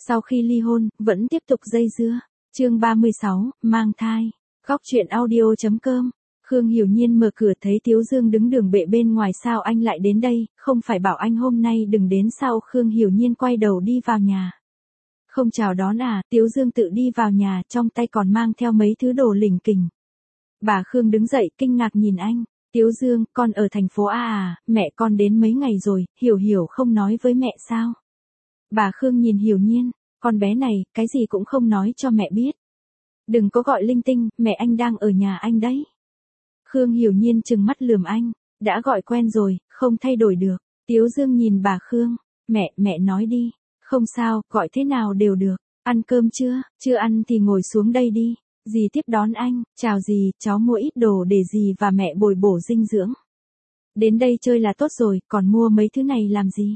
Sau khi ly hôn, vẫn tiếp tục dây dưa. Chương 36, mang thai. Góc truyện audio.com. Khương Hiểu Nhiên mở cửa thấy Tiếu Dương đứng đường bệ bên ngoài, sao anh lại đến đây, không phải bảo anh hôm nay đừng đến sao? Khương Hiểu Nhiên quay đầu đi vào nhà. Không chào đón à? Tiếu Dương tự đi vào nhà, trong tay còn mang theo mấy thứ đồ lỉnh kỉnh. Bà Khương đứng dậy kinh ngạc nhìn anh. Tiếu Dương, con ở thành phố A à? Mẹ con đến mấy ngày rồi, Hiểu Hiểu không nói với mẹ sao? Bà Khương nhìn Hiểu Nhiên, con bé này, cái gì cũng không nói cho mẹ biết. Đừng có gọi linh tinh, mẹ anh đang ở nhà anh đấy. Khương Hiểu Nhiên trừng mắt lườm anh, đã gọi quen rồi, không thay đổi được. Tiếu Dương nhìn bà Khương, mẹ nói đi, không sao, gọi thế nào đều được. Ăn cơm chưa? Chưa ăn thì ngồi xuống đây đi. Dì tiếp đón anh, chào dì, cháu mua ít đồ để dì và mẹ bồi bổ dinh dưỡng. Đến đây chơi là tốt rồi, còn mua mấy thứ này làm gì?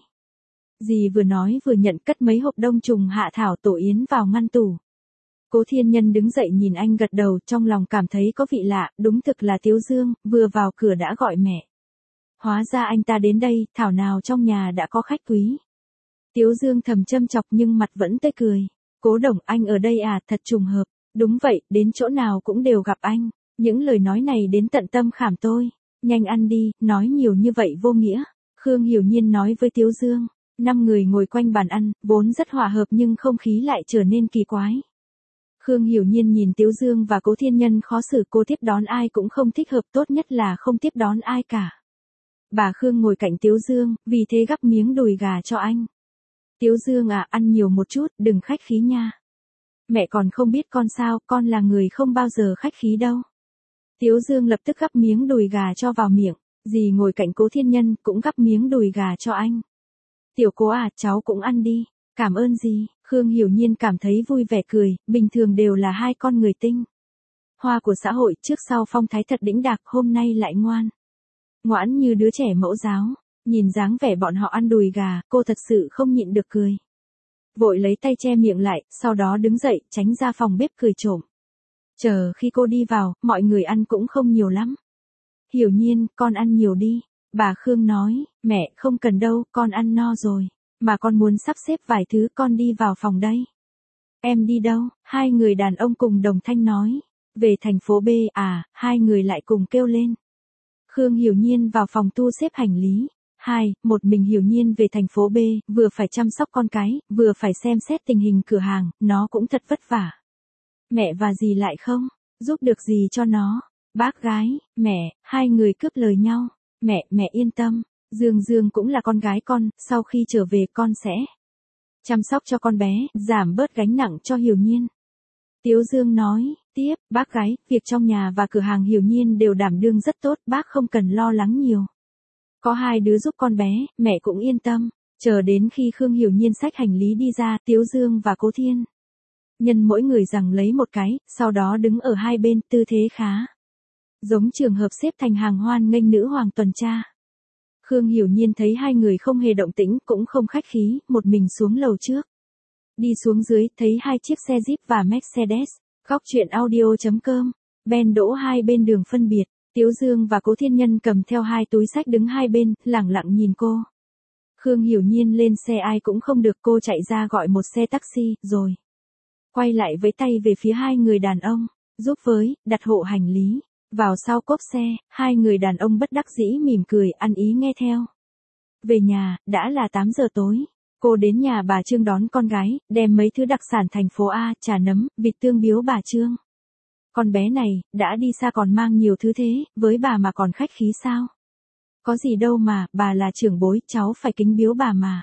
Dì vừa nói vừa nhận cất mấy hộp đông trùng hạ thảo tổ yến vào ngăn tủ. Cố Thiên Nhân đứng dậy nhìn anh gật đầu, trong lòng cảm thấy có vị lạ, đúng thực là Tiếu Dương, vừa vào cửa đã gọi mẹ. Hóa ra anh ta đến đây, thảo nào trong nhà đã có khách quý. Tiếu Dương thầm châm chọc nhưng mặt vẫn tươi cười. Cố Đồng, anh ở đây à? Thật trùng hợp. Đúng vậy, đến chỗ nào cũng đều gặp anh. Những lời nói này đến tận tâm khảm tôi. Nhanh ăn đi, nói nhiều như vậy vô nghĩa. Khương Hiểu Nhiên nói với Tiếu Dương. 5 người ngồi quanh bàn ăn, vốn rất hòa hợp nhưng không khí lại trở nên kỳ quái. Khương Hiểu Nhiên nhìn Tiếu Dương và Cố Thiên Nhân khó xử, cô tiếp đón ai cũng không thích hợp, tốt nhất là không tiếp đón ai cả. Bà Khương ngồi cạnh Tiếu Dương, vì thế gắp miếng đùi gà cho anh. Tiếu Dương à, ăn nhiều một chút, đừng khách khí nha. Mẹ còn không biết con sao, con là người không bao giờ khách khí đâu. Tiếu Dương lập tức gắp miếng đùi gà cho vào miệng, dì ngồi cạnh Cố Thiên Nhân cũng gắp miếng đùi gà cho anh. Tiểu Cố à, cháu cũng ăn đi. Cảm ơn dì. Khương Hiểu Nhiên cảm thấy vui vẻ cười, bình thường đều là hai con người tinh. Hoa của xã hội, trước sau phong thái thật đĩnh đạc, hôm nay lại ngoãn như đứa trẻ mẫu giáo. Nhìn dáng vẻ bọn họ ăn đùi gà, cô thật sự không nhịn được cười. Vội lấy tay che miệng lại, sau đó đứng dậy, tránh ra phòng bếp cười trộm. Chờ khi cô đi vào, mọi người ăn cũng không nhiều lắm. Hiểu Nhiên, con ăn nhiều đi. Bà Khương nói, mẹ, không cần đâu, con ăn no rồi. Mà con muốn sắp xếp vài thứ, con đi vào phòng đây. Em đi đâu? Hai người đàn ông cùng đồng thanh nói. Về thành phố B à? Hai người lại cùng kêu lên. Khương Hiểu Nhiên vào phòng thu xếp hành lý. Một mình Hiểu Nhiên về thành phố B, vừa phải chăm sóc con cái, vừa phải xem xét tình hình cửa hàng, nó cũng thật vất vả. Mẹ và dì lại không giúp được gì cho nó. Bác gái, mẹ, hai người cướp lời nhau. Mẹ yên tâm. Dương cũng là con gái con, sau khi trở về con sẽ chăm sóc cho con bé, giảm bớt gánh nặng cho Hiểu Nhiên. Tiếu Dương nói, tiếp, bác gái, việc trong nhà và cửa hàng Hiểu Nhiên đều đảm đương rất tốt, bác không cần lo lắng nhiều. Có hai đứa giúp con bé, mẹ cũng yên tâm. Chờ đến khi Khương Hiểu Nhiên xách hành lý đi ra, Tiếu Dương và Cố Thiên Nhân mỗi người giằng lấy một cái, sau đó đứng ở hai bên, tư thế khá giống trường hợp xếp thành hàng hoan nghênh nữ hoàng tuần tra. Khương Hiểu Nhiên thấy hai người không hề động tĩnh, cũng không khách khí, một mình xuống lầu trước. Đi xuống dưới, thấy hai chiếc xe Jeep và Mercedes. Góc truyện audio.com. Ben đỗ hai bên đường phân biệt. Tiếu Dương và Cố Thiên Nhân cầm theo hai túi xách đứng hai bên, lẳng lặng nhìn cô. Khương Hiểu Nhiên lên xe ai cũng không được, cô chạy ra gọi một xe taxi, rồi quay lại với tay về phía hai người đàn ông. Giúp với, đặt hộ hành lý. Vào sau cốp xe, hai người đàn ông bất đắc dĩ mỉm cười, ăn ý nghe theo. Về nhà, đã là 8 giờ tối. Cô đến nhà bà Trương đón con gái, đem mấy thứ đặc sản thành phố A, trà nấm, vịt tương biếu bà Trương. Con bé này, đã đi xa còn mang nhiều thứ thế, với bà mà còn khách khí sao? Có gì đâu mà, bà là trưởng bối, cháu phải kính biếu bà mà.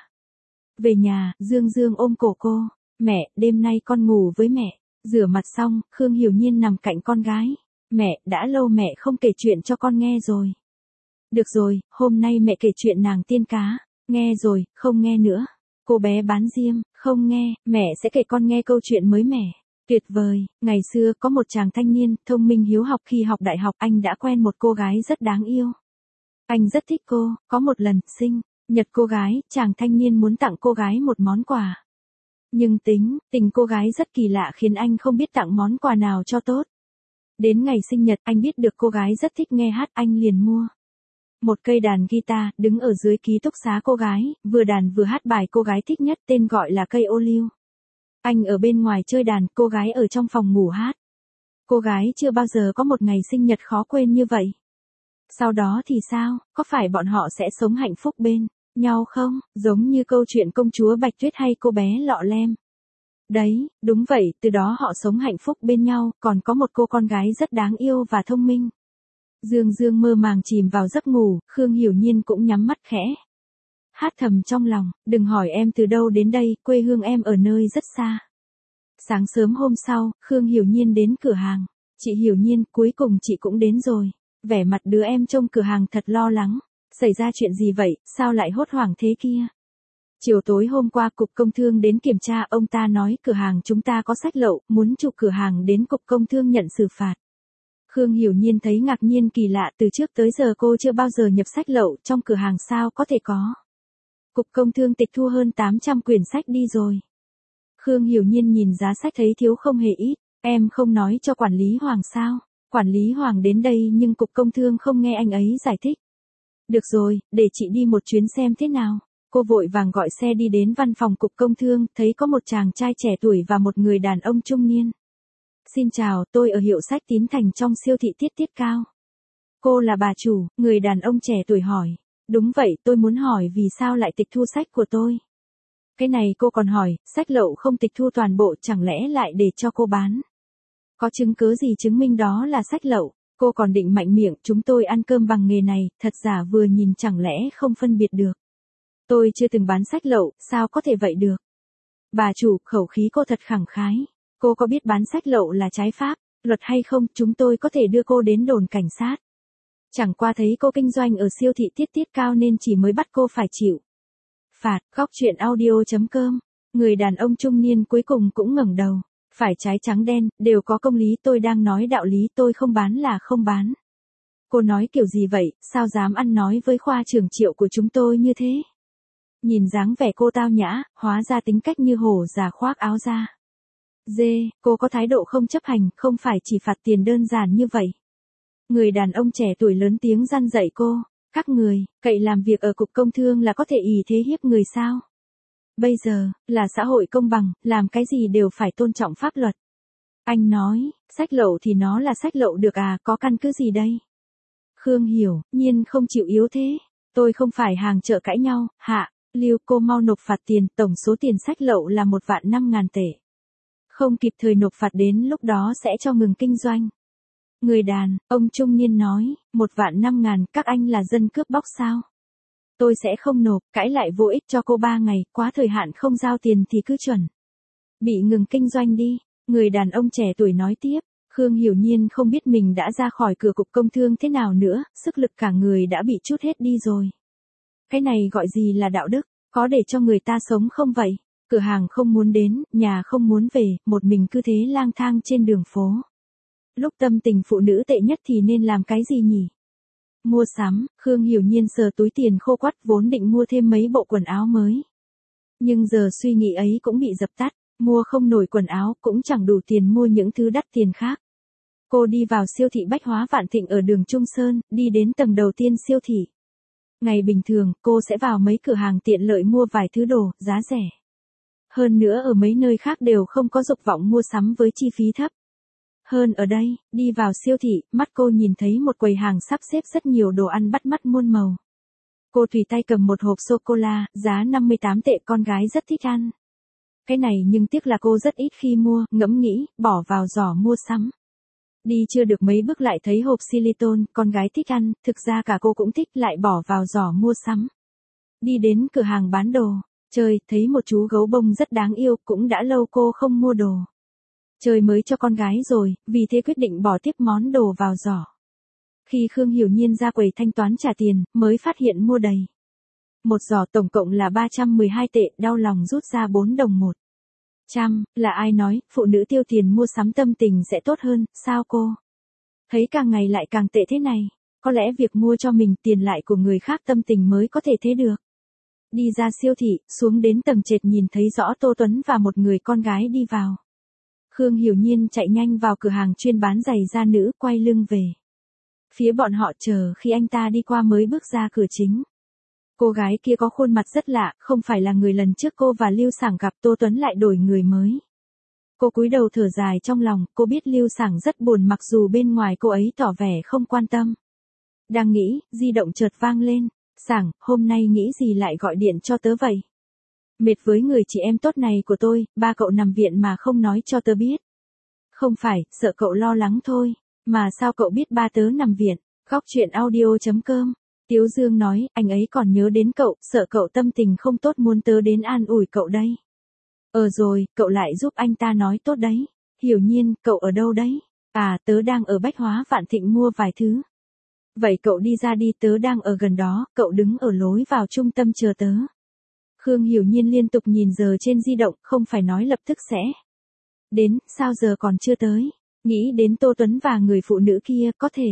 Về nhà, Dương ôm cổ cô. Mẹ, đêm nay con ngủ với mẹ. Rửa mặt xong, Khương Hiểu Nhiên nằm cạnh con gái. Mẹ, đã lâu mẹ không kể chuyện cho con nghe rồi. Được rồi, hôm nay mẹ kể chuyện nàng tiên cá. Nghe rồi, không nghe nữa. Cô bé bán diêm, không nghe, mẹ sẽ kể con nghe câu chuyện mới mẻ. Tuyệt vời, ngày xưa có một chàng thanh niên, thông minh hiếu học, khi học đại học anh đã quen một cô gái rất đáng yêu. Anh rất thích cô, có một lần, sinh nhật cô gái, chàng thanh niên muốn tặng cô gái một món quà. Nhưng tình cô gái rất kỳ lạ khiến anh không biết tặng món quà nào cho tốt. Đến ngày sinh nhật, anh biết được cô gái rất thích nghe hát, anh liền mua một cây đàn guitar, đứng ở dưới ký túc xá cô gái, vừa đàn vừa hát bài cô gái thích nhất, tên gọi là cây ô liu. Anh ở bên ngoài chơi đàn, cô gái ở trong phòng ngủ hát. Cô gái chưa bao giờ có một ngày sinh nhật khó quên như vậy. Sau đó thì sao, có phải bọn họ sẽ sống hạnh phúc bên nhau không, giống như câu chuyện công chúa Bạch Tuyết hay cô bé Lọ Lem. Đấy, đúng vậy, từ đó họ sống hạnh phúc bên nhau, còn có một cô con gái rất đáng yêu và thông minh. Dương Dương mơ màng chìm vào giấc ngủ, Khương Hiểu Nhiên cũng nhắm mắt khẽ. Hát thầm trong lòng, đừng hỏi em từ đâu đến đây, quê hương em ở nơi rất xa. Sáng sớm hôm sau, Khương Hiểu Nhiên đến cửa hàng. Chị Hiểu Nhiên, cuối cùng chị cũng đến rồi. Vẻ mặt đứa em trong cửa hàng thật lo lắng. Xảy ra chuyện gì vậy, sao lại hốt hoảng thế kia? Chiều tối hôm qua Cục Công Thương đến kiểm tra, ông ta nói cửa hàng chúng ta có sách lậu, muốn chủ cửa hàng đến Cục Công Thương nhận xử phạt. Khương Hiểu Nhiên thấy ngạc nhiên kỳ lạ, từ trước tới giờ cô chưa bao giờ nhập sách lậu, trong cửa hàng sao có thể có. Cục Công Thương tịch thu hơn 800 quyển sách đi rồi. Khương Hiểu Nhiên nhìn giá sách thấy thiếu không hề ít, em không nói cho quản lý Hoàng sao? Quản lý Hoàng đến đây nhưng Cục Công Thương không nghe anh ấy giải thích. Được rồi, để chị đi một chuyến xem thế nào. Cô vội vàng gọi xe đi đến văn phòng Cục Công Thương, thấy có một chàng trai trẻ tuổi và một người đàn ông trung niên. Xin chào, tôi ở hiệu sách Tín Thành trong siêu thị Tiết Tiết Cao. Cô là bà chủ, người đàn ông trẻ tuổi hỏi. Đúng vậy, tôi muốn hỏi vì sao lại tịch thu sách của tôi. Cái này cô còn hỏi, sách lậu không tịch thu toàn bộ chẳng lẽ lại để cho cô bán. Có chứng cứ gì chứng minh đó là sách lậu, cô còn định mạnh miệng, chúng tôi ăn cơm bằng nghề này, thật giả vừa nhìn chẳng lẽ không phân biệt được. Tôi chưa từng bán sách lậu, sao có thể vậy được. Bà chủ, khẩu khí cô thật khẳng khái. Cô có biết bán sách lậu là trái pháp, luật hay không, chúng tôi có thể đưa cô đến đồn cảnh sát. Chẳng qua thấy cô kinh doanh ở siêu thị Tiết Tiết Cao nên chỉ mới bắt cô phải chịu phạt. Góc truyện audio.com. Người đàn ông trung niên cuối cùng cũng ngẩng đầu. Phải trái trắng đen, đều có công lý, tôi đang nói đạo lý, tôi không bán là không bán. Cô nói kiểu gì vậy, sao dám ăn nói với khoa trưởng Triệu của chúng tôi như thế? Nhìn dáng vẻ cô tao nhã, hóa ra tính cách như hổ già khoác áo da. Cô có thái độ không chấp hành, không phải chỉ phạt tiền đơn giản như vậy. Người đàn ông trẻ tuổi lớn tiếng răn dạy cô, các người, cậy làm việc ở Cục Công Thương là có thể ỷ thế hiếp người sao? Bây giờ, là xã hội công bằng, làm cái gì đều phải tôn trọng pháp luật. Anh nói, sách lậu thì nó là sách lậu được à, có căn cứ gì đây? Khương Hiểu Nhiên không chịu yếu thế. Tôi không phải hàng chợ cãi nhau, hạ, Lưu, cô mau nộp phạt tiền, tổng số tiền sách lậu là 1.500.000 tệ. Không kịp thời nộp phạt đến lúc đó sẽ cho ngừng kinh doanh. Người đàn ông trung niên nói, 1.500.000, các anh là dân cướp bóc sao? Tôi sẽ không nộp, cãi lại vô ích, cho cô 3 ngày, quá thời hạn không giao tiền thì cứ chuẩn bị ngừng kinh doanh đi. Người đàn ông trẻ tuổi nói tiếp. Khương Hiểu Nhiên không biết mình đã ra khỏi cửa Cục Công Thương thế nào nữa, sức lực cả người đã bị trút hết đi rồi. Cái này gọi gì là đạo đức, có để cho người ta sống không vậy? Cửa hàng không muốn đến, nhà không muốn về, một mình cứ thế lang thang trên đường phố. Lúc tâm tình phụ nữ tệ nhất thì nên làm cái gì nhỉ? Mua sắm, Khương Hiểu Nhiên sờ túi tiền khô quắt vốn định mua thêm mấy bộ quần áo mới. Nhưng giờ suy nghĩ ấy cũng bị dập tắt, mua không nổi quần áo cũng chẳng đủ tiền mua những thứ đắt tiền khác. Cô đi vào siêu thị bách hóa Vạn Thịnh ở đường Trung Sơn, đi đến tầng đầu tiên siêu thị. Ngày bình thường, cô sẽ vào mấy cửa hàng tiện lợi mua vài thứ đồ, giá rẻ. Hơn nữa ở mấy nơi khác đều không có dục vọng mua sắm với chi phí thấp. Hơn ở đây, đi vào siêu thị, mắt cô nhìn thấy một quầy hàng sắp xếp rất nhiều đồ ăn bắt mắt muôn màu. Cô tùy tay cầm một hộp sô-cô-la, giá 58 tệ, con gái rất thích ăn. Cái này nhưng tiếc là cô rất ít khi mua, ngẫm nghĩ, bỏ vào giỏ mua sắm. Đi chưa được mấy bước lại thấy hộp xyliton, con gái thích ăn, thực ra cả cô cũng thích, lại bỏ vào giỏ mua sắm. Đi đến cửa hàng bán đồ, trời, thấy một chú gấu bông rất đáng yêu, cũng đã lâu cô không mua đồ. Trời mới cho con gái rồi, vì thế quyết định bỏ tiếp món đồ vào giỏ. Khi Khương Hiểu Nhiên ra quầy thanh toán trả tiền, mới phát hiện mua đầy. Một giỏ tổng cộng là 312 tệ, đau lòng rút ra 4 đồng 100, là ai nói, phụ nữ tiêu tiền mua sắm tâm tình sẽ tốt hơn, sao cô? Thấy càng ngày lại càng tệ thế này, có lẽ việc mua cho mình tiền lại của người khác tâm tình mới có thể thế được. Đi ra siêu thị, xuống đến tầng trệt nhìn thấy rõ Tô Tuấn và một người con gái đi vào. Khương Hiểu Nhiên chạy nhanh vào cửa hàng chuyên bán giày da nữ, quay lưng về phía bọn họ, chờ khi anh ta đi qua mới bước ra cửa chính. Cô gái kia có khuôn mặt rất lạ, không phải là người lần trước cô và Lưu Sảng gặp. Tô Tuấn lại đổi người mới. Cô cúi đầu thở dài trong lòng, cô biết Lưu Sảng rất buồn mặc dù bên ngoài cô ấy tỏ vẻ không quan tâm. Đang nghĩ, di động chợt vang lên. Sảng, hôm nay nghĩ gì lại gọi điện cho tớ vậy? Mệt với người chị em tốt này của tôi, ba cậu nằm viện mà không nói cho tớ biết. Không phải, sợ cậu lo lắng thôi. Mà sao cậu biết ba tớ nằm viện? Góc chuyện audio.com. Tiếu Dương nói, anh ấy còn nhớ đến cậu, sợ cậu tâm tình không tốt muốn tớ đến an ủi cậu đây. Rồi, cậu lại giúp anh ta nói tốt đấy. Hiểu Nhiên, cậu ở đâu đấy? À, tớ đang ở Bách Hóa Vạn Thịnh mua vài thứ. Vậy cậu đi ra đi, tớ đang ở gần đó, cậu đứng ở lối vào trung tâm chờ tớ. Khương Hiểu Nhiên liên tục nhìn giờ trên di động, không phải nói lập tức sẽ đến, sao giờ còn chưa tới? Nghĩ đến Tô Tuấn và người phụ nữ kia, có thể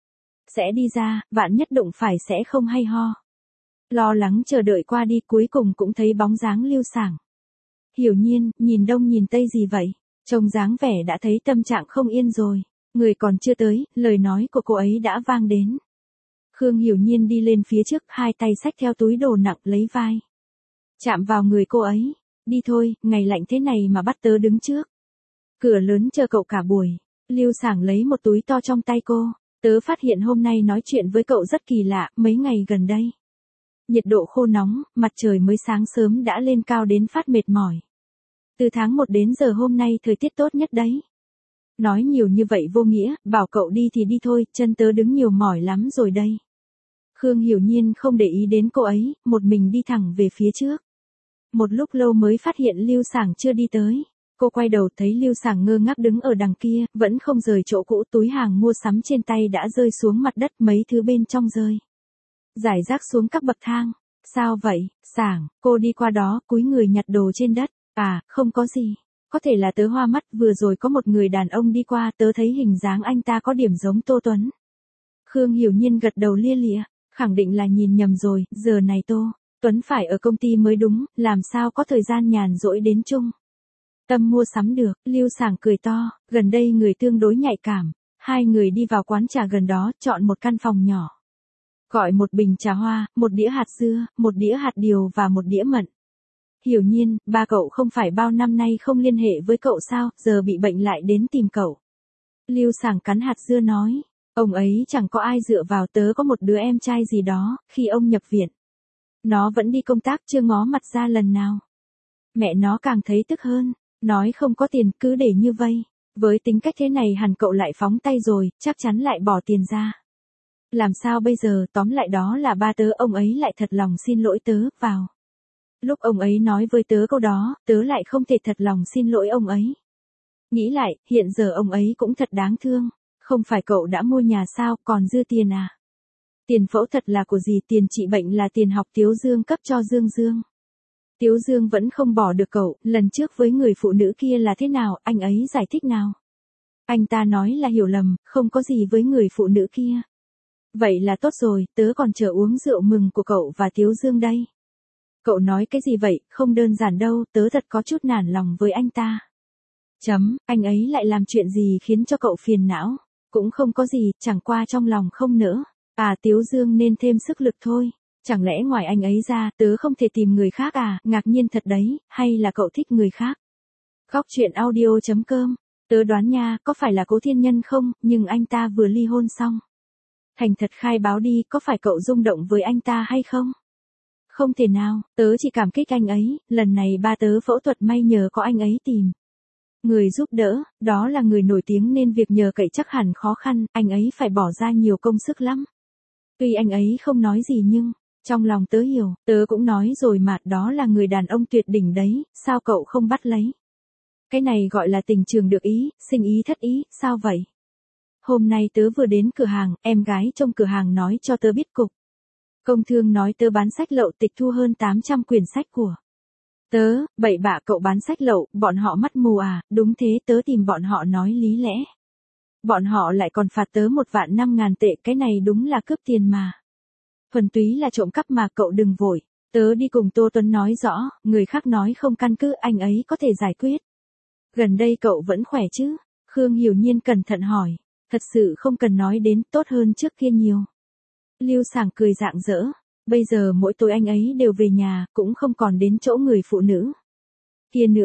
sẽ đi ra, vạn nhất đụng phải sẽ không hay ho. Lo lắng chờ đợi qua đi, cuối cùng cũng thấy bóng dáng Lưu Sảng. Hiểu Nhiên, nhìn đông nhìn tây gì vậy? Trông dáng vẻ đã thấy tâm trạng không yên rồi. Người còn chưa tới, lời nói của cô ấy đã vang đến. Khương Hiểu Nhiên đi lên phía trước, hai tay xách theo túi đồ nặng lấy vai. Chạm vào người cô ấy. Đi thôi, ngày lạnh thế này mà bắt tớ đứng trước. Cửa lớn chờ cậu cả buổi. Lưu Sảng lấy một túi to trong tay cô. Tớ phát hiện hôm nay nói chuyện với cậu rất kỳ lạ, mấy ngày gần đây. Nhiệt độ khô nóng, mặt trời mới sáng sớm đã lên cao đến phát mệt mỏi. Từ tháng 1 đến giờ hôm nay thời tiết tốt nhất đấy. Nói nhiều như vậy vô nghĩa, bảo cậu đi thì đi thôi, chân tớ đứng nhiều mỏi lắm rồi đây. Khương Hiểu Nhiên không để ý đến cô ấy, một mình đi thẳng về phía trước. Một lúc lâu mới phát hiện Lưu Sảng chưa đi tới. Cô quay đầu thấy Lưu Sảng ngơ ngác đứng ở đằng kia, vẫn không rời chỗ cũ, túi hàng mua sắm trên tay đã rơi xuống mặt đất, mấy thứ bên trong rơi rải rác xuống các bậc thang. Sao vậy, Sảng? Cô đi qua đó, cúi người nhặt đồ trên đất. À, không có gì. Có thể là tớ hoa mắt, vừa rồi có một người đàn ông đi qua, tớ thấy hình dáng anh ta có điểm giống Tô Tuấn. Khương Hiểu Nhiên gật đầu lia lịa, khẳng định là nhìn nhầm rồi, giờ này Tô Tuấn phải ở công ty mới đúng, làm sao có thời gian nhàn rỗi đến chung tâm mua sắm được. Lưu Sảng cười to, gần đây người tương đối nhạy cảm. Hai người đi vào quán trà gần đó, chọn một căn phòng nhỏ. Gọi một bình trà hoa, một đĩa hạt dưa, một đĩa hạt điều và một đĩa mận. Hiểu Nhiên, ba cậu không phải bao năm nay không liên hệ với cậu sao, giờ bị bệnh lại đến tìm cậu. Lưu Sảng cắn hạt dưa nói, ông ấy chẳng có ai dựa vào, tớ có một đứa em trai gì đó, khi ông nhập viện. Nó vẫn đi công tác, chưa ngó mặt ra lần nào. Mẹ nó càng thấy tức hơn, nói không có tiền, cứ để như vây. Với tính cách thế này hẳn cậu lại phóng tay rồi, chắc chắn lại bỏ tiền ra. Làm sao bây giờ, tóm lại đó là ba tớ, ông ấy lại thật lòng xin lỗi tớ, vào. Lúc ông ấy nói với tớ câu đó, tớ lại không thể thật lòng xin lỗi ông ấy. Nghĩ lại, hiện giờ ông ấy cũng thật đáng thương. Không phải cậu đã mua nhà sao, còn dư tiền à? Tiền phẫu thuật là của gì, tiền trị bệnh là tiền học Tiếu Dương cấp cho Dương Dương. Tiếu Dương vẫn không bỏ được cậu, lần trước với người phụ nữ kia là thế nào, anh ấy giải thích nào? Anh ta nói là hiểu lầm, không có gì với người phụ nữ kia. Vậy là tốt rồi, tớ còn chờ uống rượu mừng của cậu và Tiếu Dương đây. Cậu nói cái gì vậy, không đơn giản đâu, tớ thật có chút nản lòng với anh ta. Anh ấy lại làm chuyện gì khiến cho cậu phiền não? Cũng không có gì, chẳng qua trong lòng không nỡ. À, Tiếu Dương nên thêm sức lực thôi. Chẳng lẽ ngoài anh ấy ra, tớ không thể tìm người khác à, ngạc nhiên thật đấy, hay là cậu thích người khác? Góc chuyện audio.com, tớ đoán nha, có phải là Cố Thiên Nhân không, nhưng anh ta vừa ly hôn xong. Thành thật khai báo đi, có phải cậu rung động với anh ta hay không? Không thể nào, tớ chỉ cảm kích anh ấy, lần này ba tớ phẫu thuật may nhờ có anh ấy tìm người giúp đỡ, đó là người nổi tiếng nên việc nhờ cậy chắc hẳn khó khăn, anh ấy phải bỏ ra nhiều công sức lắm. Tuy anh ấy không nói gì nhưng, trong lòng tớ hiểu, tớ cũng nói rồi mà, đó là người đàn ông tuyệt đỉnh đấy, sao cậu không bắt lấy? Cái này gọi là tình trường được ý, sinh ý thất ý, sao vậy? Hôm nay tớ vừa đến cửa hàng, em gái trong cửa hàng nói cho tớ biết cục công thương nói tớ bán sách lậu, tịch thu hơn 800 quyển sách của tớ. Bậy bạ, cậu bán sách lậu, bọn họ mắt mù à? Đúng thế, tớ tìm bọn họ nói lý lẽ. Bọn họ lại còn phạt tớ 1.500.000 tệ, cái này đúng là cướp tiền mà. Thuần túy là trộm cắp mà, cậu đừng vội. Tớ đi cùng Tô Tuấn nói rõ, người khác nói không căn cứ, anh ấy có thể giải quyết. Gần đây cậu vẫn khỏe chứ? Khương Hiểu Nhiên cẩn thận hỏi. Thật sự không cần nói đến, tốt hơn trước kia nhiều. Lưu Sảng cười rạng rỡ. Bây giờ mỗi tối anh ấy đều về nhà, cũng không còn đến chỗ người phụ nữ kia nữa.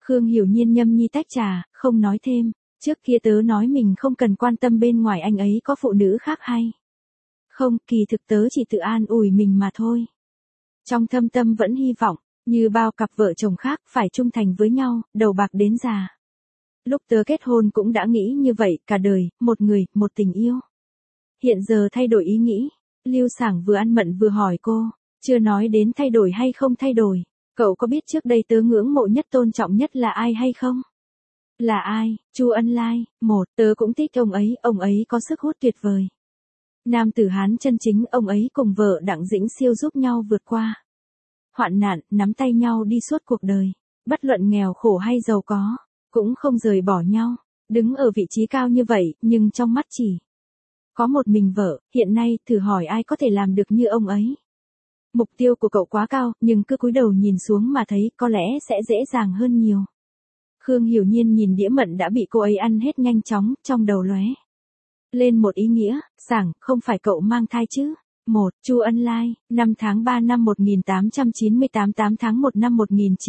Khương Hiểu Nhiên nhâm nhi tách trà, không nói thêm, trước kia tớ nói mình không cần quan tâm bên ngoài anh ấy có phụ nữ khác hay. Không, kỳ thực tớ chỉ tự an ủi mình mà thôi. Trong thâm tâm vẫn hy vọng, như bao cặp vợ chồng khác phải trung thành với nhau, đầu bạc đến già. Lúc tớ kết hôn cũng đã nghĩ như vậy, cả đời, một người, một tình yêu. Hiện giờ thay đổi ý nghĩ, Lưu Sảng vừa ăn mận vừa hỏi cô, chưa nói đến thay đổi hay không thay đổi, cậu có biết trước đây tớ ngưỡng mộ nhất tôn trọng nhất là ai hay không? Là ai? Chu Ân Lai. Tớ cũng thích ông ấy có sức hút tuyệt vời. Nam tử Hán chân chính, ông ấy cùng vợ Đặng Dĩnh Siêu giúp nhau vượt qua hoạn nạn, nắm tay nhau đi suốt cuộc đời, bất luận nghèo khổ hay giàu có, cũng không rời bỏ nhau, đứng ở vị trí cao như vậy, nhưng trong mắt chỉ có một mình vợ, hiện nay thử hỏi ai có thể làm được như ông ấy. Mục tiêu của cậu quá cao, nhưng cứ cúi đầu nhìn xuống mà thấy có lẽ sẽ dễ dàng hơn nhiều. Khương Hiểu Nhiên nhìn đĩa mận đã bị cô ấy ăn hết nhanh chóng, trong đầu lóe lên một ý nghĩa, Sảng, không phải cậu mang thai chứ? Chu Ân Lai, 5 tháng 3 năm 1898, 8 tháng 1 năm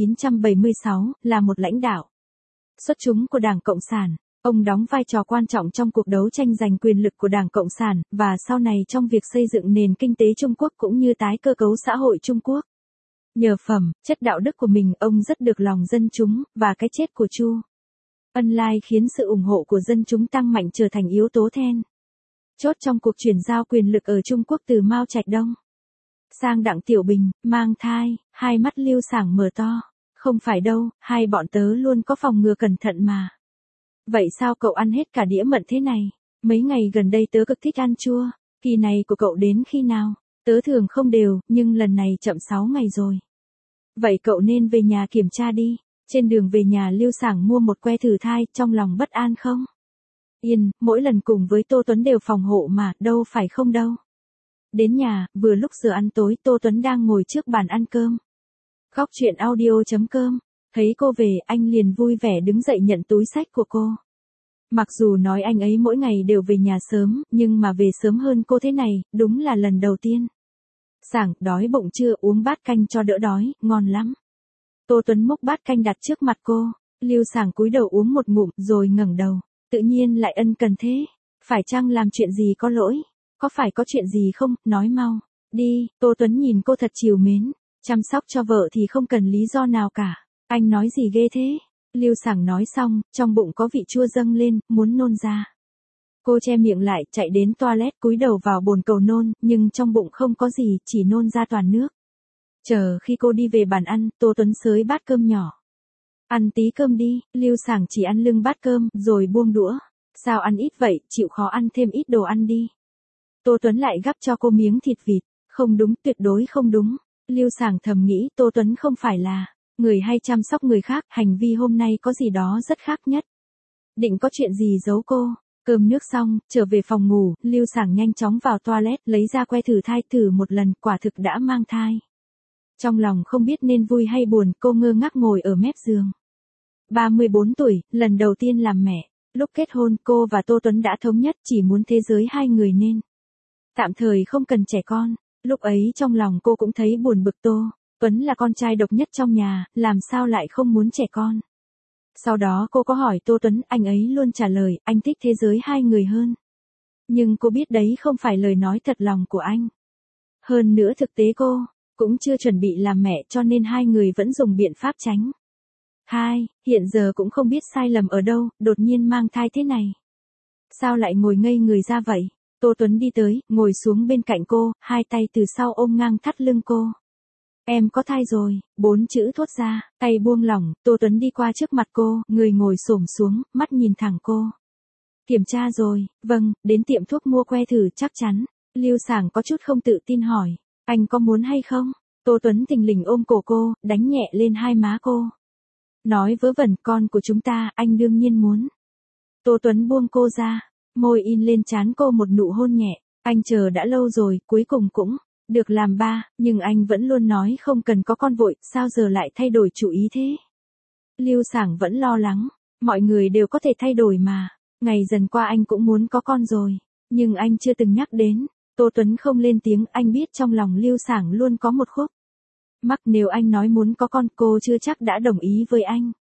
1976, là một lãnh đạo xuất chúng của Đảng Cộng sản. Ông đóng vai trò quan trọng trong cuộc đấu tranh giành quyền lực của Đảng Cộng sản, và sau này trong việc xây dựng nền kinh tế Trung Quốc cũng như tái cơ cấu xã hội Trung Quốc. Nhờ phẩm, chất đạo đức của mình, ông rất được lòng dân chúng, và cái chết của Chu Ân Lai khiến sự ủng hộ của dân chúng tăng mạnh, trở thành yếu tố then chốt trong cuộc chuyển giao quyền lực ở Trung Quốc từ Mao Trạch Đông sang Đặng Tiểu Bình. Mang thai, hai mắt Lưu Sảng mở to. Không phải đâu, hai bọn tớ luôn có phòng ngừa cẩn thận mà. Vậy sao cậu ăn hết cả đĩa mận thế này? Mấy ngày gần đây tớ cực thích ăn chua. Kỳ này của cậu đến khi nào? Tớ thường không đều, nhưng lần này chậm 6 ngày rồi. Vậy cậu nên về nhà kiểm tra đi. Trên đường về nhà Lưu Sảng mua một que thử thai, trong lòng bất an không? Yên, mỗi lần cùng với Tô Tuấn đều phòng hộ mà, đâu phải không đâu. Đến nhà, vừa lúc giờ ăn tối, Tô Tuấn đang ngồi trước bàn ăn cơm. Góc chuyện audio.com. Thấy cô về, anh liền vui vẻ đứng dậy nhận túi xách của cô. Mặc dù nói anh ấy mỗi ngày đều về nhà sớm, nhưng mà về sớm hơn cô thế này, đúng là lần đầu tiên. Sảng, đói bụng chưa, uống bát canh cho đỡ đói, ngon lắm. Tô Tuấn múc bát canh đặt trước mặt cô. Lưu Sảng cúi đầu uống một ngụm, rồi ngẩng đầu. Tự nhiên lại ân cần thế. Phải chăng làm chuyện gì có lỗi? Có phải có chuyện gì không? Nói mau. Đi. Tô Tuấn nhìn cô thật trìu mến. Chăm sóc cho vợ thì không cần lý do nào cả. Anh nói gì ghê thế? Lưu Sảng nói xong, trong bụng có vị chua dâng lên, muốn nôn ra. Cô che miệng lại, chạy đến toilet, cúi đầu vào bồn cầu nôn, nhưng trong bụng không có gì, chỉ nôn ra toàn nước. Chờ khi cô đi về bàn ăn, Tô Tuấn xới bát cơm nhỏ. Ăn tí cơm đi. Lưu Sảng chỉ ăn lưng bát cơm, rồi buông đũa. Sao ăn ít vậy, chịu khó ăn thêm ít đồ ăn đi. Tô Tuấn lại gắp cho cô miếng thịt vịt. Không đúng, tuyệt đối không đúng. Lưu Sảng thầm nghĩ, Tô Tuấn không phải là người hay chăm sóc người khác, hành vi hôm nay có gì đó rất khác nhất. Định có chuyện gì giấu cô. Cơm nước xong, trở về phòng ngủ, Lưu Sảng nhanh chóng vào toilet, lấy ra que thử thai thử một lần, quả thực đã mang thai. Trong lòng không biết nên vui hay buồn, cô ngơ ngác ngồi ở mép giường. 34 tuổi, lần đầu tiên làm mẹ. Lúc kết hôn, cô và Tô Tuấn đã thống nhất chỉ muốn thế giới hai người nên tạm thời không cần trẻ con. Lúc ấy trong lòng cô cũng thấy buồn bực, Tô Tuấn là con trai độc nhất trong nhà, làm sao lại không muốn trẻ con. Sau đó cô có hỏi Tô Tuấn, anh ấy luôn trả lời, anh thích thế giới hai người hơn. Nhưng cô biết đấy không phải lời nói thật lòng của anh. Hơn nữa thực tế cô cũng chưa chuẩn bị làm mẹ, cho nên hai người vẫn dùng biện pháp tránh. Hiện giờ cũng không biết sai lầm ở đâu, đột nhiên mang thai thế này. Sao lại ngồi ngây người ra vậy? Tô Tuấn đi tới, ngồi xuống bên cạnh cô, hai tay từ sau ôm ngang thắt lưng cô. Em có thai rồi, 4 chữ thốt ra, tay buông lỏng, Tô Tuấn đi qua trước mặt cô, người ngồi xổm xuống, mắt nhìn thẳng cô. Kiểm tra rồi, vâng, đến tiệm thuốc mua que thử chắc chắn. Lưu Sảng có chút không tự tin hỏi, anh có muốn hay không? Tô Tuấn thình lình ôm cổ cô, đánh nhẹ lên hai má cô. Nói vớ vẩn, con của chúng ta, anh đương nhiên muốn. Tô Tuấn buông cô ra, môi in lên trán cô một nụ hôn nhẹ. Anh chờ đã lâu rồi, cuối cùng cũng được làm ba, nhưng anh vẫn luôn nói không cần có con vội, sao giờ lại thay đổi chủ ý thế? Lưu Sảng vẫn lo lắng, mọi người đều có thể thay đổi mà. Ngày dần qua anh cũng muốn có con rồi, nhưng anh chưa từng nhắc đến. Tô Tuấn không lên tiếng, anh biết trong lòng Lưu Sảng luôn có một khúc mắc, nếu anh nói muốn có con, cô chưa chắc đã đồng ý với anh.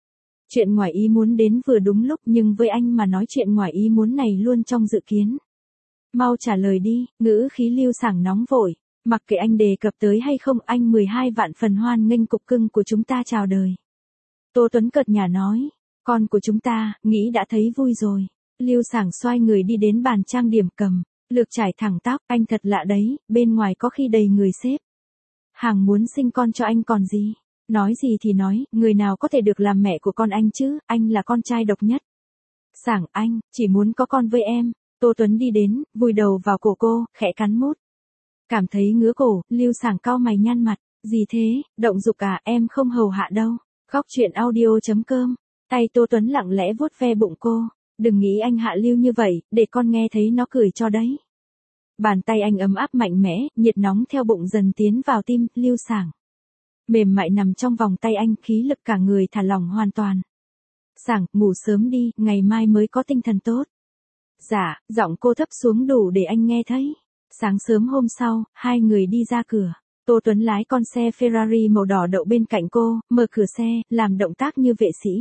Chuyện ngoài ý muốn đến vừa đúng lúc, nhưng với anh mà nói chuyện ngoài ý muốn này luôn trong dự kiến. Mau trả lời đi, ngữ khí Lưu Sảng nóng vội. Mặc kệ anh đề cập tới hay không, anh 12 vạn phần hoan nghênh cục cưng của chúng ta chào đời. Tô Tuấn cợt nhả nói, con của chúng ta, nghĩ đã thấy vui rồi. Lưu Sảng xoay người đi đến bàn trang điểm cầm, lược trải thẳng tóc, anh thật lạ đấy, bên ngoài có khi đầy người xếp hàng muốn sinh con cho anh còn gì. Nói gì thì nói, người nào có thể được làm mẹ của con anh chứ, anh là con trai độc nhất. Sảng anh, chỉ muốn có con với em. Tô Tuấn đi đến, vùi đầu vào cổ cô, khẽ cắn mút. Cảm thấy ngứa cổ, Lưu Sảng cau mày nhăn mặt, gì thế, động dục à, em không hầu hạ đâu. Khóc chuyện audio.com, tay Tô Tuấn lặng lẽ vuốt ve bụng cô, đừng nghĩ anh hạ lưu như vậy, để con nghe thấy nó cười cho đấy. Bàn tay anh ấm áp mạnh mẽ, nhiệt nóng theo bụng dần tiến vào tim, Lưu Sảng. Mềm mại nằm trong vòng tay anh, khí lực cả người thả lỏng hoàn toàn. Sảng, ngủ sớm đi, ngày mai mới có tinh thần tốt. Dạ, giọng cô thấp xuống đủ để anh nghe thấy. Sáng sớm hôm sau, hai người đi ra cửa. Tô Tuấn lái con xe Ferrari màu đỏ đậu bên cạnh cô, mở cửa xe, làm động tác như vệ sĩ.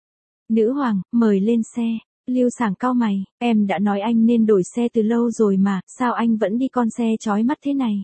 Nữ hoàng, mời lên xe. Lưu Sảng cau mày, em đã nói anh nên đổi xe từ lâu rồi mà, sao anh vẫn đi con xe chói mắt thế này?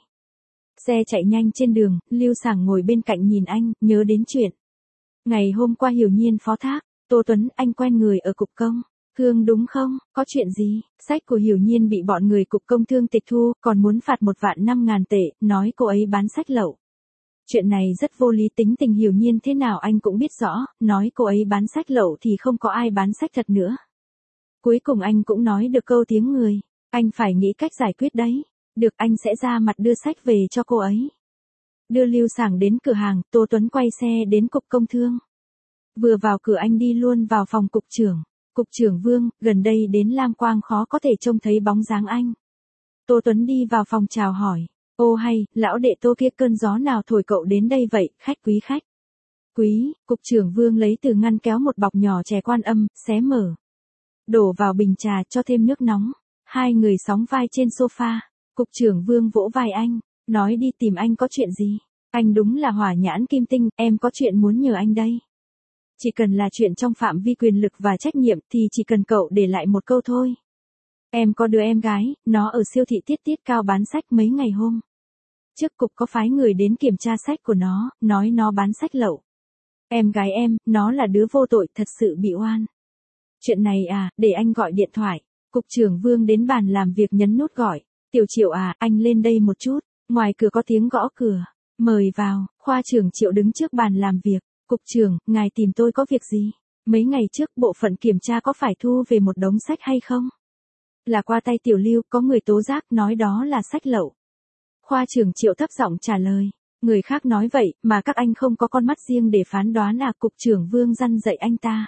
Xe chạy nhanh trên đường, Lưu Sảng ngồi bên cạnh nhìn anh, nhớ đến chuyện. Ngày hôm qua Hiểu Nhiên phó thác, Tô Tuấn, anh quen người ở cục công. Thương đúng không, có chuyện gì? Sách của Hiểu Nhiên bị bọn người cục công thương tịch thu, còn muốn phạt 1.500.000 tệ, nói cô ấy bán sách lậu. Chuyện này rất vô lý, tính tình Hiểu Nhiên thế nào anh cũng biết rõ, nói cô ấy bán sách lậu thì không có ai bán sách thật nữa. Cuối cùng anh cũng nói được câu tiếng người, anh phải nghĩ cách giải quyết đấy. Được, anh sẽ ra mặt đưa sách về cho cô ấy. Đưa Lưu Sảng đến cửa hàng, Tô Tuấn quay xe đến cục công thương. Vừa vào cửa anh đi luôn vào phòng cục trưởng. Cục trưởng Vương, gần đây đến Lam Quang khó có thể trông thấy bóng dáng anh. Tô Tuấn đi vào phòng chào hỏi. Ô hay, lão đệ Tô kia, cơn gió nào thổi cậu đến đây vậy, khách quý khách. Quý, cục trưởng Vương lấy từ ngăn kéo một bọc nhỏ chè Quan Âm, xé mở. Đổ vào bình trà, cho thêm nước nóng. Hai người sóng vai trên sofa. Cục trưởng Vương vỗ vai anh, nói đi, tìm anh có chuyện gì? Anh đúng là hỏa nhãn kim tinh, em có chuyện muốn nhờ anh đây. Chỉ cần là chuyện trong phạm vi quyền lực và trách nhiệm thì chỉ cần cậu để lại một câu thôi. Em có đứa em gái, nó ở siêu thị Tiết Cao bán sách mấy ngày hôm trước, cục có phái người đến kiểm tra sách của nó, nói nó bán sách lậu. Em gái em, nó là đứa vô tội, thật sự bị oan. Chuyện này à, để anh gọi điện thoại. Cục trưởng Vương đến bàn làm việc nhấn nút gọi. Tiểu Triệu à, anh lên đây một chút. Ngoài cửa có tiếng gõ cửa. Mời vào. Khoa trưởng Triệu đứng trước bàn làm việc. Cục trưởng, ngài tìm tôi có việc gì? Mấy ngày trước bộ phận kiểm tra có phải thu về một đống sách hay không? Là qua tay Tiểu Lưu, có người tố giác nói đó là sách lậu. Khoa trưởng Triệu thấp giọng trả lời. Người khác nói vậy, mà các anh không có con mắt riêng để phán đoán à? Cục trưởng Vương răn dạy anh ta.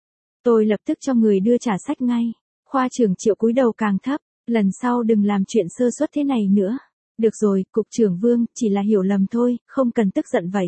Tôi lập tức cho người đưa trả sách ngay. Khoa trưởng Triệu cúi đầu càng thấp. Lần sau đừng làm chuyện sơ suất thế này nữa. Được rồi, cục trưởng Vương, chỉ là hiểu lầm thôi, không cần tức giận vậy.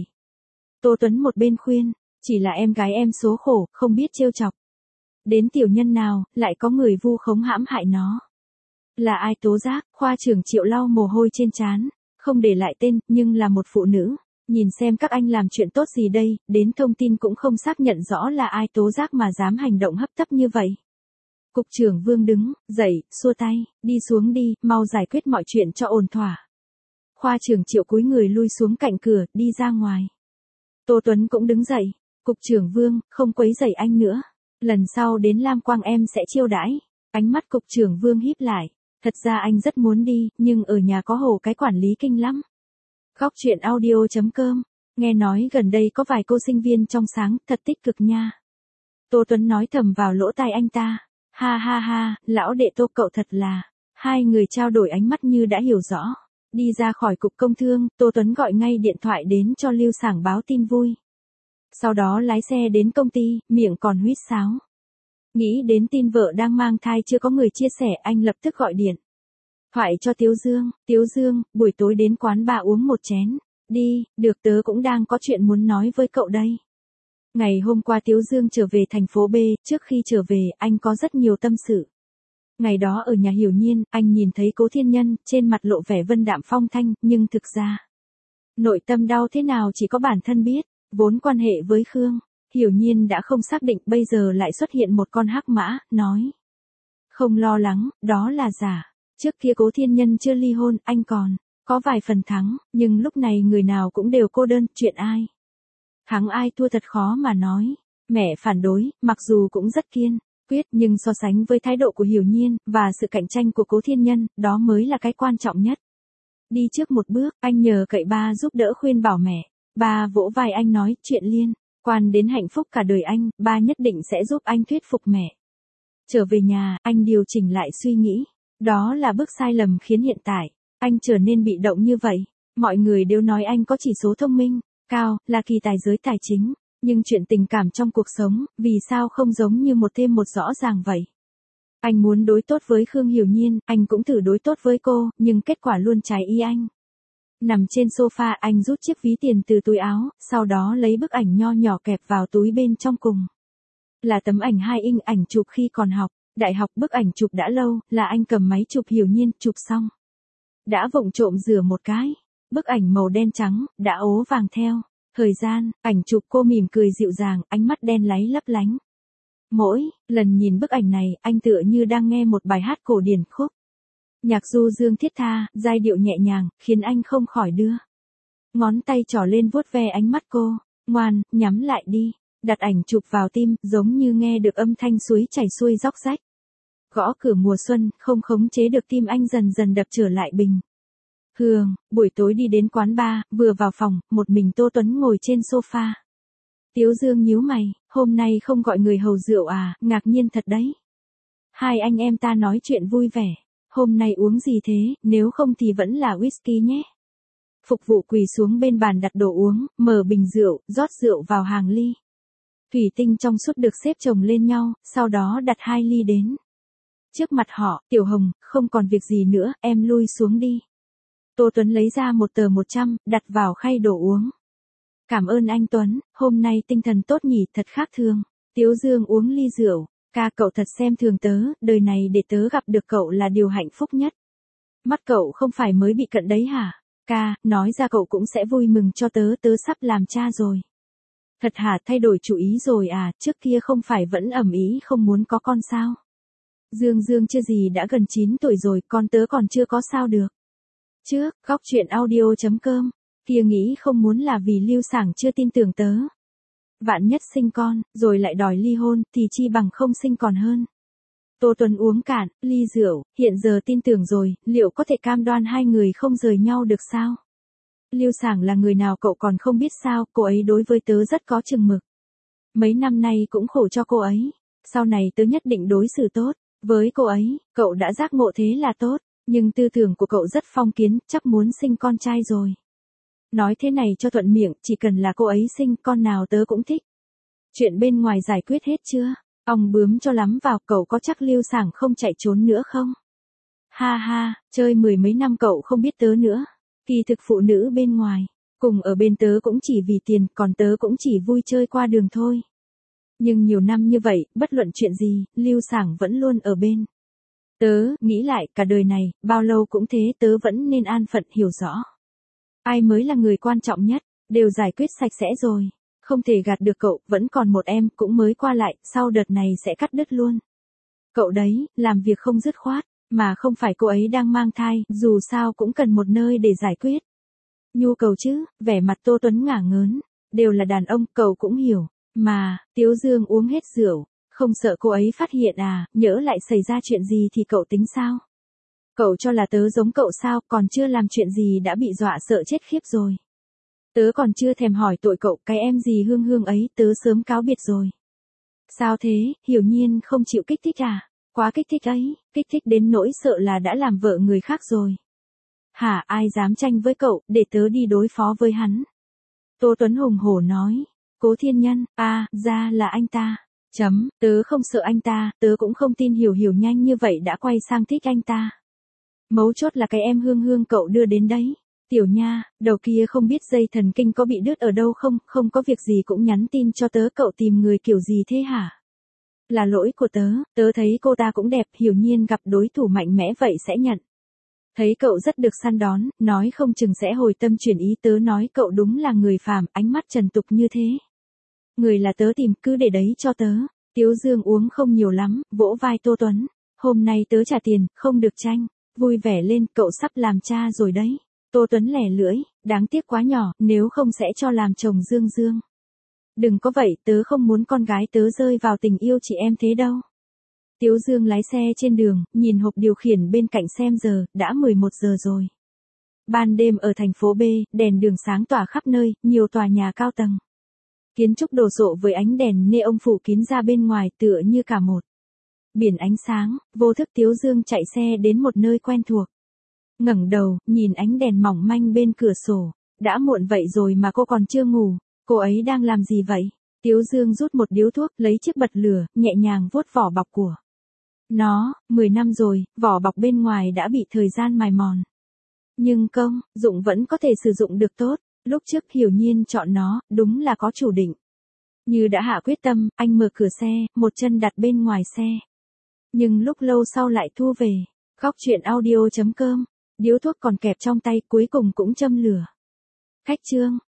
Tô Tuấn một bên khuyên, chỉ là em gái em số khổ, không biết trêu chọc. Đến tiểu nhân nào, lại có người vu khống hãm hại nó. Là ai tố giác? Khoa trưởng Triệu lau mồ hôi trên trán, không để lại tên, nhưng là một phụ nữ. Nhìn xem các anh làm chuyện tốt gì đây, đến thông tin cũng không xác nhận rõ là ai tố giác mà dám hành động hấp tấp như vậy. Cục trưởng Vương đứng dậy, xua tay, đi xuống đi, mau giải quyết mọi chuyện cho ổn thỏa. Khoa trưởng Triệu cúi người lui xuống cạnh cửa, đi ra ngoài. Tô Tuấn cũng đứng dậy. Cục trưởng Vương, không quấy rầy anh nữa. Lần sau đến Lam Quang em sẽ chiêu đãi. Ánh mắt cục trưởng Vương híp lại. Thật ra anh rất muốn đi, nhưng ở nhà có Hồ cái quản lý kinh lắm. Khóc chuyện audio.com. Nghe nói gần đây có vài cô sinh viên trong sáng, thật tích cực nha. Tô Tuấn nói thầm vào lỗ tai anh ta. Ha ha ha, lão đệ Tô cậu thật là. Hai người trao đổi ánh mắt như đã hiểu rõ. Đi ra khỏi cục công thương, Tô Tuấn gọi ngay điện thoại đến cho Lưu Sảng báo tin vui. Sau đó lái xe đến công ty, miệng còn huýt sáo. Nghĩ đến tin vợ đang mang thai chưa có người chia sẻ, anh lập tức gọi điện thoại cho Tiếu Dương. Tiếu Dương, buổi tối đến quán bà uống một chén. Đi, được, tớ cũng đang có chuyện muốn nói với cậu đây. Ngày hôm qua Tiếu Dương trở về thành phố B, trước khi trở về, anh có rất nhiều tâm sự. Ngày đó ở nhà Hiểu Nhiên, anh nhìn thấy Cố Thiên Nhân, trên mặt lộ vẻ vân đạm phong thanh, nhưng thực ra, nội tâm đau thế nào chỉ có bản thân biết. Vốn quan hệ với Khương Hiểu nhiên đã không xác định, bây giờ lại xuất hiện một con hắc mã, nói. Không lo lắng, đó là giả. Trước kia Cố Thiên Nhân chưa ly hôn, anh còn có vài phần thắng, nhưng lúc này người nào cũng đều cô đơn, chuyện ai thắng ai thua thật khó mà nói. Mẹ phản đối, mặc dù cũng rất kiên quyết, nhưng so sánh với thái độ của Hiểu nhiên, và sự cạnh tranh của Cố Thiên Nhân, đó mới là cái quan trọng nhất. Đi trước một bước, anh nhờ cậy ba giúp đỡ khuyên bảo mẹ. Ba vỗ vai anh nói, chuyện liên quan đến hạnh phúc cả đời anh, ba nhất định sẽ giúp anh thuyết phục mẹ. Trở về nhà, anh điều chỉnh lại suy nghĩ. Đó là bước sai lầm khiến hiện tại anh trở nên bị động như vậy. Mọi người đều nói anh có chỉ số thông minh cao, là kỳ tài giới tài chính, nhưng chuyện tình cảm trong cuộc sống, vì sao không giống như một thêm một rõ ràng vậy? Anh muốn đối tốt với Khương Hiểu Nhiên, anh cũng thử đối tốt với cô, nhưng kết quả luôn trái ý anh. Nằm trên sofa, anh rút chiếc ví tiền từ túi áo, sau đó lấy bức ảnh nho nhỏ kẹp vào túi bên trong cùng. Là tấm ảnh 2 inch ảnh chụp khi còn học đại học, bức ảnh chụp đã lâu, là anh cầm máy chụp Hiểu Nhiên, chụp xong đã vụng trộm rửa một cái. Bức ảnh màu đen trắng, đã ố vàng theo thời gian, ảnh chụp cô mỉm cười dịu dàng, ánh mắt đen láy lấp lánh. Mỗi lần nhìn bức ảnh này, anh tựa như đang nghe một bài hát cổ điển, khúc nhạc du dương thiết tha, giai điệu nhẹ nhàng, khiến anh không khỏi đưa ngón tay trỏ lên vuốt ve ánh mắt cô. Ngoan, nhắm lại đi. Đặt ảnh chụp vào tim, giống như nghe được âm thanh suối chảy xuôi róc rách. Gõ cửa mùa xuân, không khống chế được tim anh dần dần đập trở lại bình thường. Buổi tối đi đến quán bar, vừa vào phòng, một mình Tô Tuấn ngồi trên sofa. Tiếu Dương nhíu mày, hôm nay không gọi người hầu rượu à, ngạc nhiên thật đấy. Hai anh em ta nói chuyện vui vẻ. Hôm nay uống gì thế, nếu không thì vẫn là whisky nhé. Phục vụ quỳ xuống bên bàn đặt đồ uống, mở bình rượu, rót rượu vào hàng ly thủy tinh trong suốt được xếp chồng lên nhau, sau đó đặt 2 ly đến trước mặt họ. Tiểu Hồng, không còn việc gì nữa, em lui xuống đi. Tô Tuấn lấy ra một tờ 100, đặt vào khay đồ uống. Cảm ơn anh Tuấn, hôm nay tinh thần tốt nhỉ, thật khác thường. Tiếu Dương uống ly rượu. Ca, cậu thật xem thường tớ, đời này để tớ gặp được cậu là điều hạnh phúc nhất. Mắt cậu không phải mới bị cận đấy hả? Ca, nói ra cậu cũng sẽ vui mừng cho tớ, tớ sắp làm cha rồi. Thật hả, thay đổi chủ ý rồi à, trước kia không phải vẫn ầm ĩ không muốn có con sao? Dương chưa gì đã gần 9 tuổi rồi, con tớ còn chưa có sao được. Trước, góc chuyện audio.com, kia nghĩ không muốn là vì Lưu Sảng chưa tin tưởng tớ. Vạn nhất sinh con, rồi lại đòi ly hôn, thì chi bằng không sinh còn hơn. Tô Tuấn uống cạn ly rượu, hiện giờ tin tưởng rồi, liệu có thể cam đoan hai người không rời nhau được sao? Lưu Sảng là người nào cậu còn không biết sao, cô ấy đối với tớ rất có chừng mực. Mấy năm nay cũng khổ cho cô ấy, sau này tớ nhất định đối xử tốt với cô ấy. Cậu đã giác ngộ thế là tốt, nhưng tư tưởng của cậu rất phong kiến, chắc muốn sinh con trai rồi. Nói thế này cho thuận miệng, chỉ cần là cô ấy sinh con nào tớ cũng thích. Chuyện bên ngoài giải quyết hết chưa? Ong bướm cho lắm vào, cậu có chắc Lưu Sảng không chạy trốn nữa không? Ha ha, chơi 10 mấy năm cậu không biết tớ nữa. Kỳ thực phụ nữ bên ngoài, cùng ở bên tớ cũng chỉ vì tiền, còn tớ cũng chỉ vui chơi qua đường thôi. Nhưng nhiều năm như vậy, bất luận chuyện gì, Lưu Sảng vẫn luôn ở bên tớ. Nghĩ lại, cả đời này, bao lâu cũng thế, tớ vẫn nên an phận hiểu rõ. Ai mới là người quan trọng nhất, đều giải quyết sạch sẽ rồi. Không thể gạt được cậu, vẫn còn một em, cũng mới qua lại, sau đợt này sẽ cắt đứt luôn. Cậu đấy, làm việc không dứt khoát, mà không phải cô ấy đang mang thai, dù sao cũng cần một nơi để giải quyết nhu cầu chứ. Vẻ mặt Tô Tuấn ngả ngớn, đều là đàn ông, cậu cũng hiểu. Mà, Tiếu Dương uống hết rượu, không sợ cô ấy phát hiện à, nhỡ lại xảy ra chuyện gì thì cậu tính sao? Cậu cho là tớ giống cậu sao, còn chưa làm chuyện gì đã bị dọa sợ chết khiếp rồi. Tớ còn chưa thèm hỏi tội cậu, cái em gì Hương Hương ấy, tớ sớm cáo biệt rồi. Sao thế, Hiểu Nhiên không chịu kích thích à? Quá kích thích ấy, kích thích đến nỗi sợ là đã làm vợ người khác rồi. Hả, ai dám tranh với cậu, để tớ đi đối phó với hắn. Tô Tuấn hùng hổ nói. Cố Thiên Nhân, ra là anh ta. Tớ không sợ anh ta, tớ cũng không tin Hiểu nhanh như vậy đã quay sang thích anh ta. Mấu chốt là cái em Hương Hương cậu đưa đến đấy. Tiểu nha, đầu kia không biết dây thần kinh có bị đứt ở đâu không, không có việc gì cũng nhắn tin cho tớ, cậu tìm người kiểu gì thế hả? Là lỗi của tớ, tớ thấy cô ta cũng đẹp, Hiểu Nhiên gặp đối thủ mạnh mẽ vậy sẽ nhận. Thấy cậu rất được săn đón, nói không chừng sẽ hồi tâm chuyển ý, tớ nói cậu đúng là người phàm, ánh mắt trần tục như thế. Người là tớ tìm, cứ để đấy cho tớ. Tiếu Dương uống không nhiều lắm, vỗ vai Tô Tuấn. Hôm nay tớ trả tiền, không được tranh. Vui vẻ lên, cậu sắp làm cha rồi đấy. Tô Tuấn lẻ lưỡi, đáng tiếc quá nhỏ, nếu không sẽ cho làm chồng Dương Dương. Đừng có vậy, tớ không muốn con gái tớ rơi vào tình yêu chị em thế đâu. Tiếu Dương lái xe trên đường, nhìn hộp điều khiển bên cạnh xem giờ, đã 11 giờ rồi. Ban đêm ở thành phố B, đèn đường sáng tỏa khắp nơi, nhiều tòa nhà cao tầng. Kiến trúc đồ sộ với ánh đèn neon phủ kín ra bên ngoài tựa như cả một biển ánh sáng, vô thức Tiếu Dương chạy xe đến một nơi quen thuộc. Ngẩng đầu, nhìn ánh đèn mỏng manh bên cửa sổ. Đã muộn vậy rồi mà cô còn chưa ngủ, cô ấy đang làm gì vậy? Tiếu Dương rút một điếu thuốc, lấy chiếc bật lửa, nhẹ nhàng vuốt vỏ bọc của nó. 10 năm rồi, vỏ bọc bên ngoài đã bị thời gian mài mòn. Nhưng công dụng vẫn có thể sử dụng được tốt. Lúc trước Hiểu Nhiên chọn nó, đúng là có chủ định. Như đã hạ quyết tâm, anh mở cửa xe, một chân đặt bên ngoài xe. Nhưng lúc lâu sau lại thu về. Góc truyện audio.com. Điếu thuốc còn kẹp trong tay, cuối cùng cũng châm lửa. Khách trương.